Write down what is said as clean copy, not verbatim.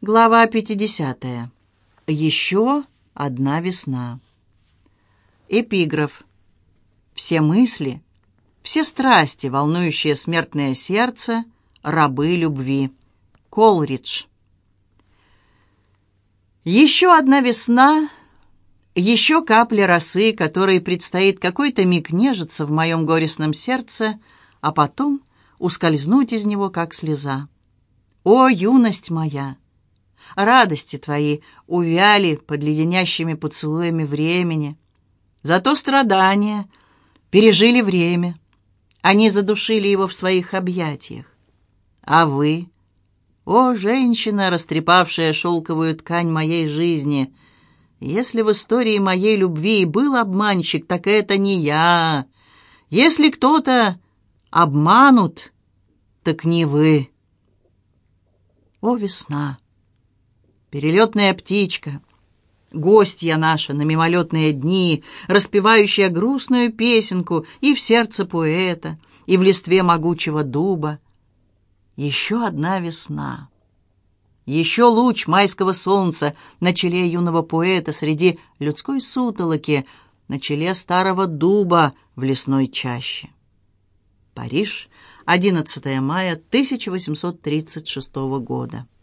Глава 50. Еще одна весна. Эпиграф. Все мысли, все страсти, волнующие смертное сердце, рабы любви. Колридж. Еще одна весна, еще капля росы, которой предстоит какой-то миг нежиться в моем горестном сердце, а потом ускользнуть из него, как слеза. О, юность моя! Радости твои увяли под леденящими поцелуями времени. Зато страдания пережили время. Они задушили его в своих объятиях. А вы, о, женщина, растрепавшая шелковую ткань моей жизни, если в истории моей любви и был обманщик, так это не я. Если кто-то обманут, так не вы. О, весна! Перелетная птичка, гостья наша на мимолетные дни, распевающая грустную песенку и в сердце поэта, и в листве могучего дуба. Еще одна весна. Еще луч майского солнца на челе юного поэта среди людской сутолоки, на челе старого дуба в лесной чаще. Париж, 11 мая 1836 года.